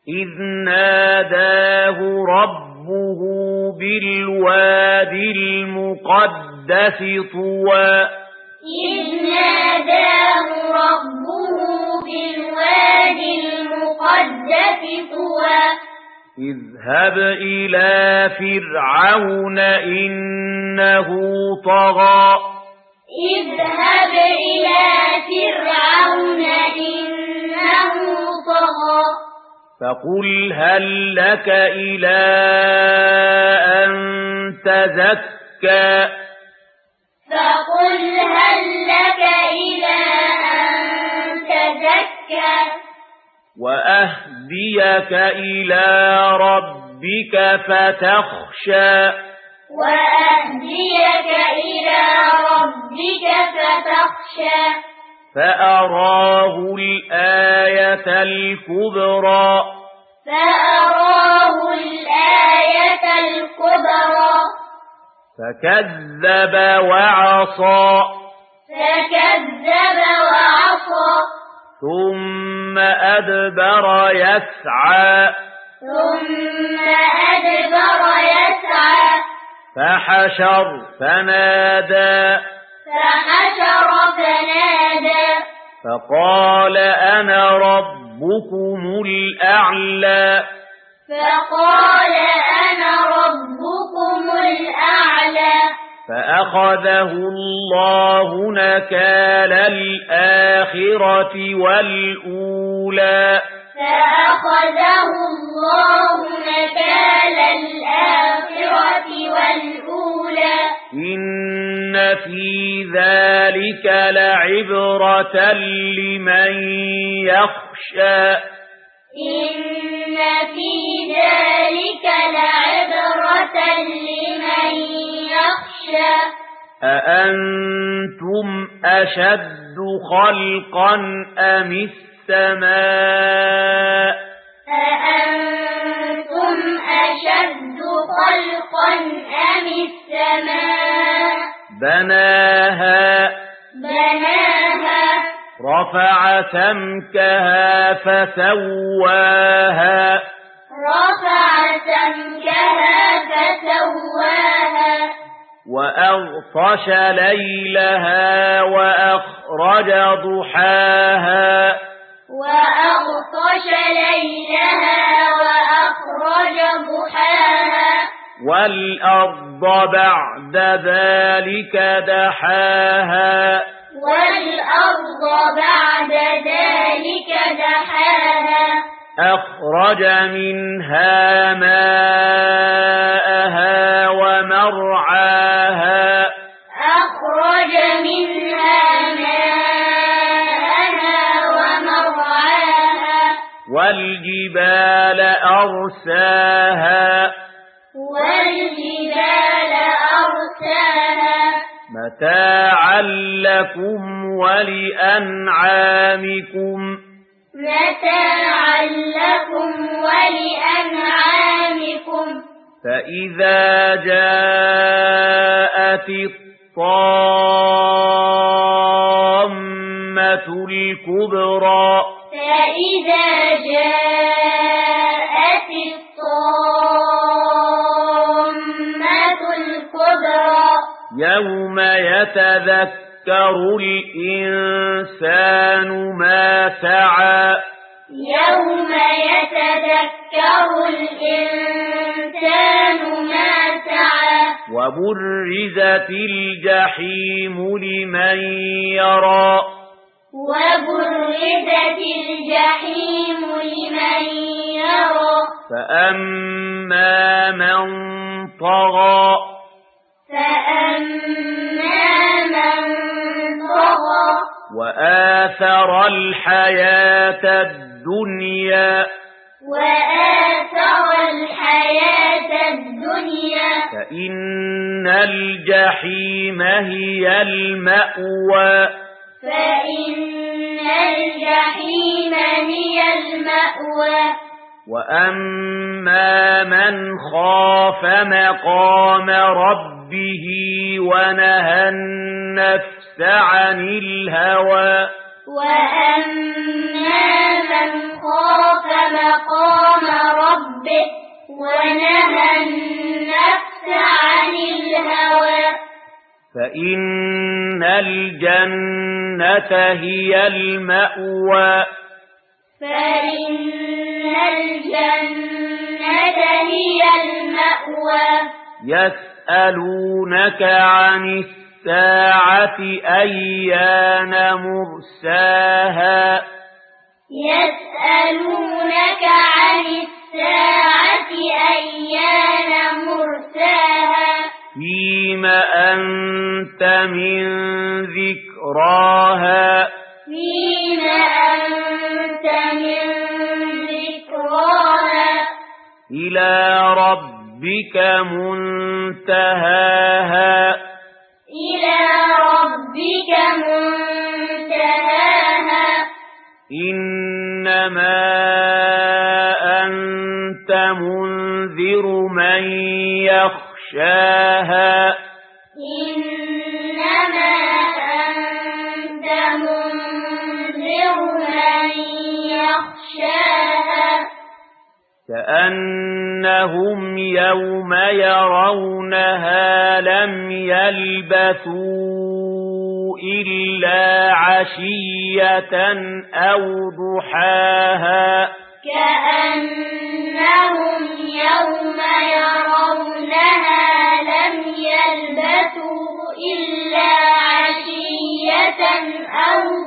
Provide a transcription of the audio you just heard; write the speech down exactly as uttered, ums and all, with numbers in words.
إذ ناداه ربه بالوادي المقدس طوى إذ ناداه ربه بالوادي المقدس طوى اذهب إلى فرعون إنه طغى اذهب إلى فرعون إنه طغى فقل هل لك إلى أن تزكى فقل هل لك إلى أن تزكى وأهديك إلى ربك فتخشى وأهديك إلى ربك فتخشى فأراه الآية الكبرى فأراه الآية الكبرى فكذب وعصى فكذب وعصى ثم أدبر يسعى ثم أدبر يسعى فحشر فنادى فحشر فنادى فقال أنا ربكم الأعلى فقال أنا ربكم الأعلى فأخذه الله نكال الآخرة والأولى فأخذه الله نكال الآخرة والأولى إن في ذلك لعبرة لمن يخشى إن في ذلك لعبرة لمن يخشى أأنتم أشد خلقا أم السماء أأنتم أشد خلقا أم السماء بناها بناها رفع سمكها فسواها رفع سمكها فسواها وأغطش ليلها وأخرج ضحاها وأغطش ليلها وأخرج ضحاها والأرض بعد ذلك دحاها والأرض بعد ذلك دحاها أخرج منها ماءها ومرعاها أخرج منها ماءها ومرعاها والجبال أرساها والجبال أرساها متاعا لكم ولأنعامكم متاعا لكم ولأنعامكم فإذا جاءت الطامة الكبرى فإذا جاءت الطامة الكبرى يوم يتذكر الإنسان ما سعى يوم يتذكر الإنسان ما سعى وبرزت الجحيم لمن يرى وبرزت الجحيم لمن يرى فأما من طغى فأما من طغى وآثر الحياة الدنيا وآثر الحياة الدنيا فإن الجحيم هي المأوى فإن الجحيم هي المأوى وأما من خاف مقام ربه ونهى النفس عن الهوى وأما من خاف مقام ربه ونهى النفس عن الهوى فإن الجنة هي المأوى فإن الجنة هي المأوى يسألونك عن الساعة أيان مرساها يسألونك عن الساعة أيان مرساها فيم أنت من ذكراها فيم أنت من ذكراها إلى ربك منتهاها إلى ربك منتهاها إنما أنت منذر من يخشاها إنما أنت منذر من يخشاها كأنهم يوم يرونها لم يلبثوا إلا عشية أو ضحاها كأنهم يوم يرونها لم يلبثوا إلا عشية أو